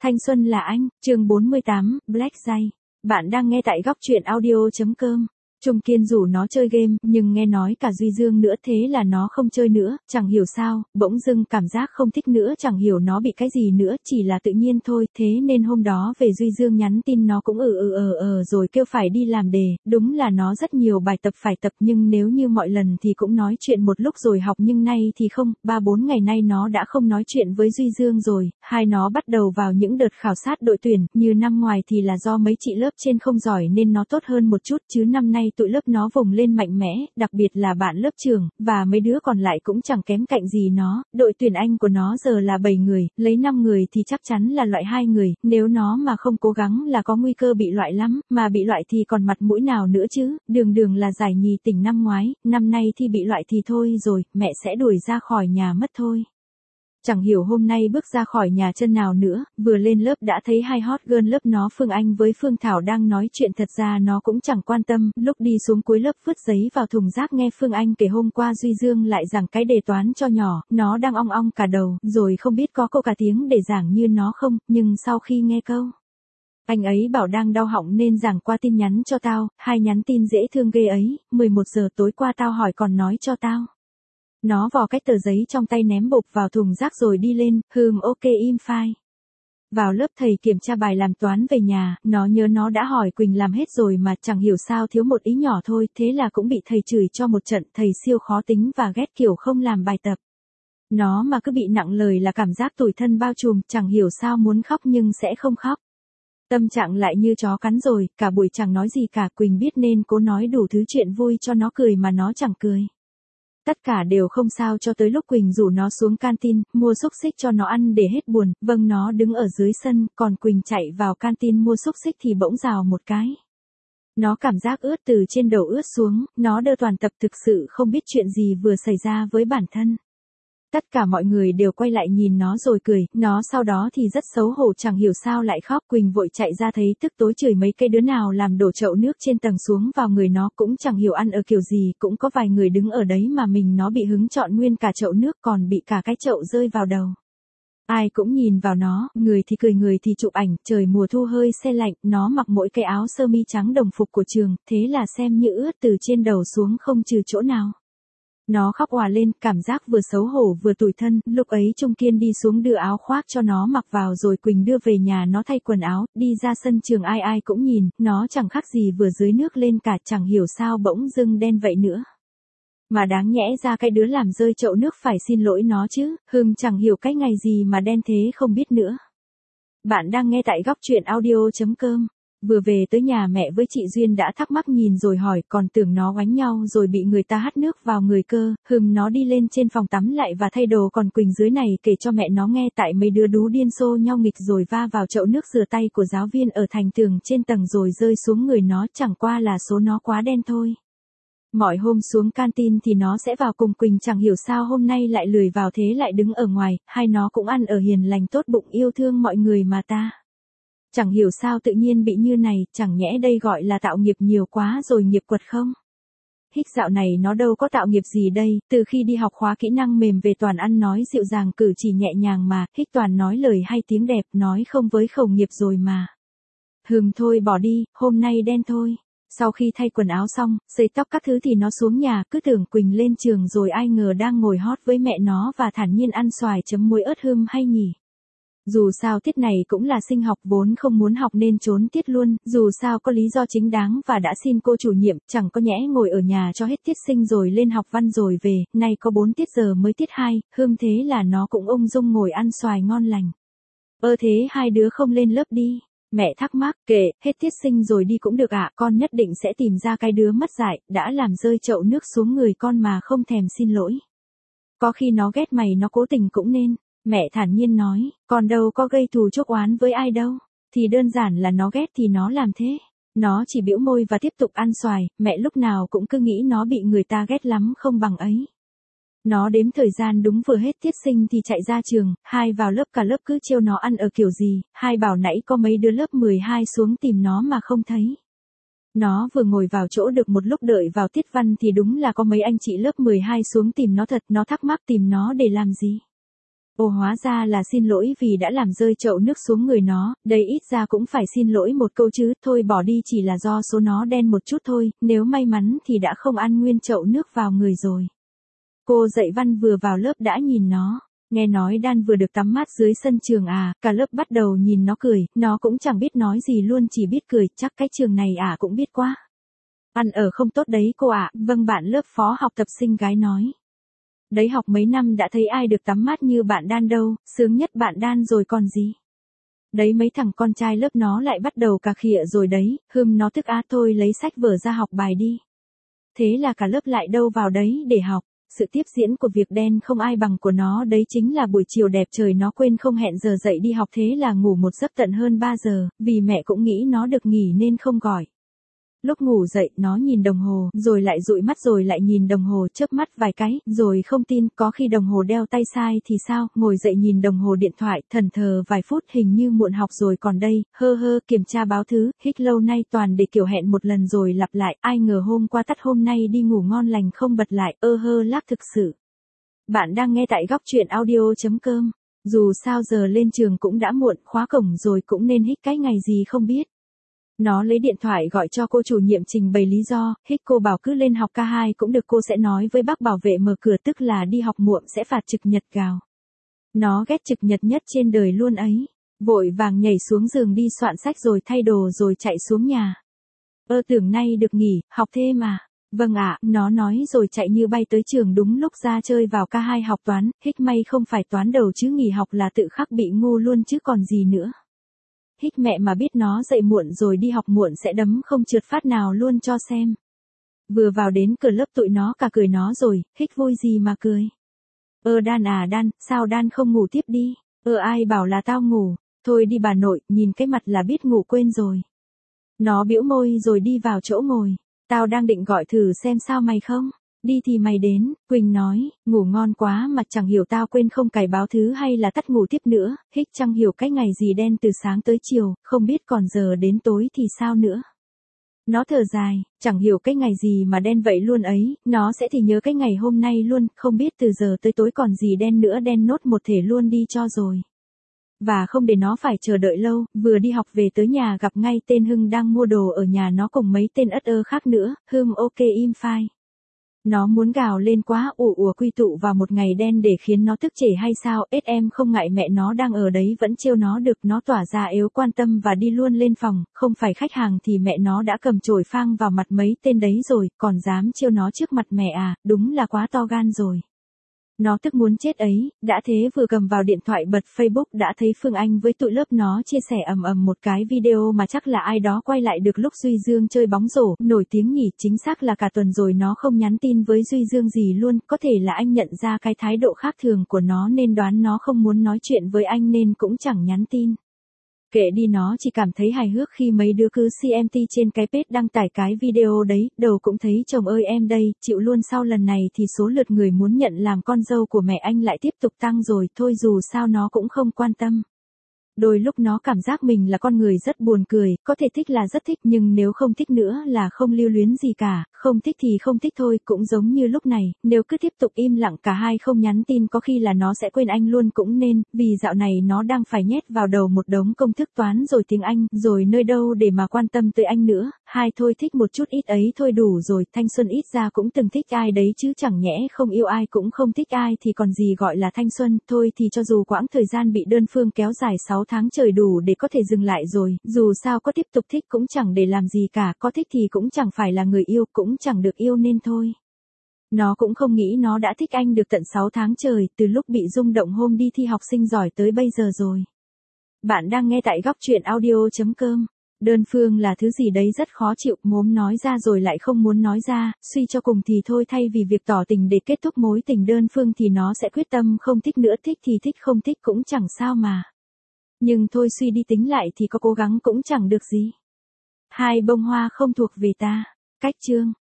Thanh xuân là anh, chương 48, Black Jay. Bạn đang nghe tại góc truyện audio.com. Trung Kiên rủ nó chơi game, nhưng nghe nói cả Duy Dương nữa thế là nó không chơi nữa, chẳng hiểu sao, bỗng dưng cảm giác không thích nữa, chẳng hiểu nó bị cái gì nữa, chỉ là tự nhiên thôi, thế nên hôm đó về Duy Dương nhắn tin nó cũng rồi kêu phải đi làm đề, đúng là nó rất nhiều bài tập phải tập nhưng nếu như mọi lần thì cũng nói chuyện một lúc rồi học nhưng nay thì không, 3-4 ngày nay nó đã không nói chuyện với Duy Dương rồi, hai nó bắt đầu vào những đợt khảo sát đội tuyển, như năm ngoài thì là do mấy chị lớp trên không giỏi nên nó tốt hơn một chút chứ năm nay tụi lớp nó vùng lên mạnh mẽ, đặc biệt là bạn lớp trường, và mấy đứa còn lại cũng chẳng kém cạnh gì nó, đội tuyển Anh của nó giờ là 7 người, lấy 5 người thì chắc chắn là loại 2 người, nếu nó mà không cố gắng là có nguy cơ bị loại lắm, mà bị loại thì còn mặt mũi nào nữa chứ, đường là giải nhì tỉnh năm ngoái, năm nay thì bị loại thì thôi rồi, mẹ sẽ đuổi ra khỏi nhà mất thôi. Chẳng hiểu hôm nay bước ra khỏi nhà chân nào nữa, vừa lên lớp đã thấy hai hot girl lớp nó Phương Anh với Phương Thảo đang nói chuyện thật ra nó cũng chẳng quan tâm, lúc đi xuống cuối lớp vứt giấy vào thùng rác nghe Phương Anh kể hôm qua Duy Dương lại giảng cái đề toán cho nhỏ, nó đang ong ong cả đầu, rồi không biết có câu cả tiếng để giảng như nó không, nhưng sau khi nghe câu anh ấy bảo đang đau họng nên giảng qua tin nhắn cho tao, hai nhắn tin dễ thương ghê ấy, 11 giờ tối qua tao hỏi còn nói cho tao. Nó vò cái tờ giấy trong tay ném bộp vào thùng rác rồi đi lên, ok im file. Vào lớp thầy kiểm tra bài làm toán về nhà, nó nhớ nó đã hỏi Quỳnh làm hết rồi mà chẳng hiểu sao thiếu một ý nhỏ thôi, thế là cũng bị thầy chửi cho một trận, thầy siêu khó tính và ghét kiểu không làm bài tập. Nó mà cứ bị nặng lời là cảm giác tủi thân bao trùm, chẳng hiểu sao muốn khóc nhưng sẽ không khóc. Tâm trạng lại như chó cắn rồi, cả buổi chẳng nói gì cả, Quỳnh biết nên cố nói đủ thứ chuyện vui cho nó cười mà nó chẳng cười. Tất cả đều không sao cho tới lúc Quỳnh rủ nó xuống canteen, mua xúc xích cho nó ăn để hết buồn, vâng nó đứng ở dưới sân, còn Quỳnh chạy vào canteen mua xúc xích thì bỗng rào một cái. Nó cảm giác ướt từ trên đầu ướt xuống, nó đơ toàn tập thực sự không biết chuyện gì vừa xảy ra với bản thân. Tất cả mọi người đều quay lại nhìn nó rồi cười, nó sau đó thì rất xấu hổ chẳng hiểu sao lại khóc. Quỳnh vội chạy ra thấy tức tối chửi mấy cái đứa nào làm đổ chậu nước trên tầng xuống vào người nó cũng chẳng hiểu ăn ở kiểu gì, cũng có vài người đứng ở đấy mà mình nó bị hứng trọn nguyên cả chậu nước còn bị cả cái chậu rơi vào đầu. Ai cũng nhìn vào nó, người thì cười người thì chụp ảnh, trời mùa thu hơi se lạnh, nó mặc mỗi cái áo sơ mi trắng đồng phục của trường, thế là xem như ướt từ trên đầu xuống không trừ chỗ nào. Nó khóc òa lên, cảm giác vừa xấu hổ vừa tủi thân, lúc ấy Trung Kiên đi xuống đưa áo khoác cho nó mặc vào rồi Quỳnh đưa về nhà nó thay quần áo, đi ra sân trường ai cũng nhìn, nó chẳng khác gì vừa dưới nước lên cả, chẳng hiểu sao bỗng dưng đen vậy nữa. Mà đáng nhẽ ra cái đứa làm rơi chậu nước phải xin lỗi nó chứ, chẳng hiểu cái ngày gì mà đen thế không biết nữa. Bạn đang nghe tại góc truyện audio.com. Vừa về tới nhà mẹ với chị Duyên đã thắc mắc nhìn rồi hỏi còn tưởng nó oánh nhau rồi bị người ta hắt nước vào người cơ, nó đi lên trên phòng tắm lại và thay đồ còn Quỳnh dưới này kể cho mẹ nó nghe tại mấy đứa đú điên xô nhau nghịch rồi va vào chậu nước rửa tay của giáo viên ở thành tường trên tầng rồi rơi xuống người nó chẳng qua là số nó quá đen thôi. Mọi hôm xuống canteen thì nó sẽ vào cùng Quỳnh chẳng hiểu sao hôm nay lại lười vào thế lại đứng ở ngoài, hai nó cũng ăn ở hiền lành tốt bụng yêu thương mọi người mà ta. Chẳng hiểu sao tự nhiên bị như này, chẳng nhẽ đây gọi là tạo nghiệp nhiều quá rồi nghiệp quật không? Hích dạo này nó đâu có tạo nghiệp gì đây, từ khi đi học khóa kỹ năng mềm về toàn ăn nói dịu dàng cử chỉ nhẹ nhàng mà, Hích toàn nói lời hay tiếng đẹp, nói không với khẩu nghiệp rồi mà. Thôi bỏ đi, hôm nay đen thôi. Sau khi thay quần áo xong, sấy tóc các thứ thì nó xuống nhà, cứ tưởng Quỳnh lên trường rồi ai ngờ đang ngồi hot với mẹ nó và thản nhiên ăn xoài chấm muối ớt hay nhỉ. Dù sao tiết này cũng là sinh học vốn không muốn học nên trốn tiết luôn, dù sao có lý do chính đáng và đã xin cô chủ nhiệm, chẳng có nhẽ ngồi ở nhà cho hết tiết sinh rồi lên học văn rồi về, nay có 4 tiết giờ mới tiết 2, thế là nó cũng ung dung ngồi ăn xoài ngon lành. Thế hai đứa không lên lớp đi. Mẹ thắc mắc, kệ, hết tiết sinh rồi đi cũng được ạ, con nhất định sẽ tìm ra cái đứa mất dạy, đã làm rơi chậu nước xuống người con mà không thèm xin lỗi. Có khi nó ghét mày nó cố tình cũng nên. Mẹ thản nhiên nói, con đâu có gây thù chuốc oán với ai đâu, thì đơn giản là nó ghét thì nó làm thế. Nó chỉ bĩu môi và tiếp tục ăn xoài, mẹ lúc nào cũng cứ nghĩ nó bị người ta ghét lắm không bằng ấy. Nó đếm thời gian đúng vừa hết tiết sinh thì chạy ra trường, hai vào lớp cả lớp cứ trêu nó ăn ở kiểu gì, hai bảo nãy có mấy đứa lớp 12 xuống tìm nó mà không thấy. Nó vừa ngồi vào chỗ được một lúc đợi vào tiết văn thì đúng là có mấy anh chị lớp 12 xuống tìm nó thật, nó thắc mắc tìm nó để làm gì. Ồ hóa ra là xin lỗi vì đã làm rơi chậu nước xuống người nó, đây ít ra cũng phải xin lỗi một câu chứ, thôi bỏ đi chỉ là do số nó đen một chút thôi, nếu may mắn thì đã không ăn nguyên chậu nước vào người rồi. Cô dạy văn vừa vào lớp đã nhìn nó. Nghe nói Dan vừa được tắm mát dưới sân trường à, cả lớp bắt đầu nhìn nó cười, nó cũng chẳng biết nói gì luôn chỉ biết cười, chắc cái trường này cũng biết quá. Ăn ở không tốt đấy cô ạ, vâng bạn lớp phó học tập sinh gái nói. Đấy học mấy năm đã thấy ai được tắm mát như bạn Dan đâu, sướng nhất bạn Dan rồi còn gì. Đấy mấy thằng con trai lớp nó lại bắt đầu cà khịa rồi đấy, nó tức thôi lấy sách vở ra học bài đi. Thế là cả lớp lại đâu vào đấy để học. Sự tiếp diễn của việc đen không ai bằng của nó đấy chính là buổi chiều đẹp trời nó quên không hẹn giờ dậy đi học thế là ngủ một giấc tận hơn 3 giờ, vì mẹ cũng nghĩ nó được nghỉ nên không gọi. Lúc ngủ dậy nó nhìn đồng hồ, rồi lại dụi mắt rồi lại nhìn đồng hồ chớp mắt vài cái, rồi không tin có khi đồng hồ đeo tay sai thì sao, ngồi dậy nhìn đồng hồ điện thoại, thẫn thờ vài phút hình như muộn học rồi còn đây, kiểm tra báo thứ, hít lâu nay toàn để kiểu hẹn một lần rồi lặp lại, ai ngờ hôm qua tắt hôm nay đi ngủ ngon lành không bật lại, lác thực sự. Bạn đang nghe tại góc truyện audio.com, dù sao giờ lên trường cũng đã muộn, khóa cổng rồi cũng nên hít cái ngày gì không biết. Nó lấy điện thoại gọi cho cô chủ nhiệm trình bày lý do, cô bảo cứ lên học K2 cũng được cô sẽ nói với bác bảo vệ mở cửa tức là đi học muộn sẽ phạt trực nhật gào. Nó ghét trực nhật nhất trên đời luôn ấy. Vội vàng nhảy xuống giường đi soạn sách rồi thay đồ rồi chạy xuống nhà. Tưởng nay được nghỉ, học thêm mà. Vâng ạ, nó nói rồi chạy như bay tới trường đúng lúc ra chơi vào K2 học toán, may không phải toán đầu chứ nghỉ học là tự khắc bị ngu luôn chứ còn gì nữa. Mẹ mà biết nó dậy muộn rồi đi học muộn sẽ đấm không trượt phát nào luôn cho xem. Vừa vào đến cửa lớp tụi nó cả cười nó rồi, vui gì mà cười. Dan, sao Dan không ngủ tiếp đi? Ai bảo là tao ngủ, thôi đi bà nội, nhìn cái mặt là biết ngủ quên rồi. Nó bĩu môi rồi đi vào chỗ ngồi, tao đang định gọi thử xem sao mày không? Đi thì mày đến, Quỳnh nói, ngủ ngon quá mà chẳng hiểu tao quên không cài báo thứ hay là tắt ngủ tiếp nữa, chẳng hiểu cái ngày gì đen từ sáng tới chiều, không biết còn giờ đến tối thì sao nữa. Nó thở dài, chẳng hiểu cái ngày gì mà đen vậy luôn ấy, nó sẽ thì nhớ cái ngày hôm nay luôn, không biết từ giờ tới tối còn gì đen nữa đen nốt một thể luôn đi cho rồi. Và không để nó phải chờ đợi lâu, vừa đi học về tới nhà gặp ngay tên Hưng đang mua đồ ở nhà nó cùng mấy tên khác nữa, ok im file. Nó muốn gào lên quá quy tụ vào một ngày đen để khiến nó tức trể hay sao, em không ngại mẹ nó đang ở đấy vẫn trêu nó được, nó tỏa ra yếu quan tâm và đi luôn lên phòng, không phải khách hàng thì mẹ nó đã cầm chổi phang vào mặt mấy tên đấy rồi, còn dám trêu nó trước mặt mẹ đúng là quá to gan rồi. Nó tức muốn chết ấy, đã thế vừa cầm vào điện thoại bật Facebook đã thấy Phương Anh với tụi lớp nó chia sẻ ầm một cái video mà chắc là ai đó quay lại được lúc Duy Dương chơi bóng rổ, nổi tiếng nhỉ, chính xác là cả tuần rồi nó không nhắn tin với Duy Dương gì luôn, có thể là anh nhận ra cái thái độ khác thường của nó nên đoán nó không muốn nói chuyện với anh nên cũng chẳng nhắn tin. Kệ đi nó chỉ cảm thấy hài hước khi mấy đứa cứ CMT trên cái page đăng tải cái video đấy, đầu cũng thấy chồng ơi em đây, chịu luôn sau lần này thì số lượt người muốn nhận làm con dâu của mẹ anh lại tiếp tục tăng rồi, thôi dù sao nó cũng không quan tâm. Đôi lúc nó cảm giác mình là con người rất buồn cười, có thể thích là rất thích nhưng nếu không thích nữa là không lưu luyến gì cả, không thích thì không thích thôi, cũng giống như lúc này, nếu cứ tiếp tục im lặng cả hai không nhắn tin có khi là nó sẽ quên anh luôn cũng nên, vì dạo này nó đang phải nhét vào đầu một đống công thức toán rồi tiếng Anh, rồi nơi đâu để mà quan tâm tới anh nữa, thôi thích một chút ít ấy thôi đủ rồi, thanh xuân ít ra cũng từng thích ai đấy chứ chẳng nhẽ không yêu ai cũng không thích ai thì còn gì gọi là thanh xuân, thôi thì cho dù quãng thời gian bị đơn phương kéo dài 6 tháng trời đủ để có thể dừng lại rồi, dù sao có tiếp tục thích cũng chẳng để làm gì cả, có thích thì cũng chẳng phải là người yêu, cũng chẳng được yêu nên thôi. Nó cũng không nghĩ nó đã thích anh được tận 6 tháng trời, từ lúc bị rung động hôm đi thi học sinh giỏi tới bây giờ rồi. Bạn đang nghe tại góc truyện audio.com. Đơn phương là thứ gì đấy rất khó chịu, mốm nói ra rồi lại không muốn nói ra, suy cho cùng thì thôi thay vì việc tỏ tình để kết thúc mối tình đơn phương thì nó sẽ quyết tâm không thích nữa, thích thì thích không thích cũng chẳng sao mà. Nhưng thôi suy đi tính lại thì có cố gắng cũng chẳng được gì. Hai bông hoa không thuộc về ta. Cách chương.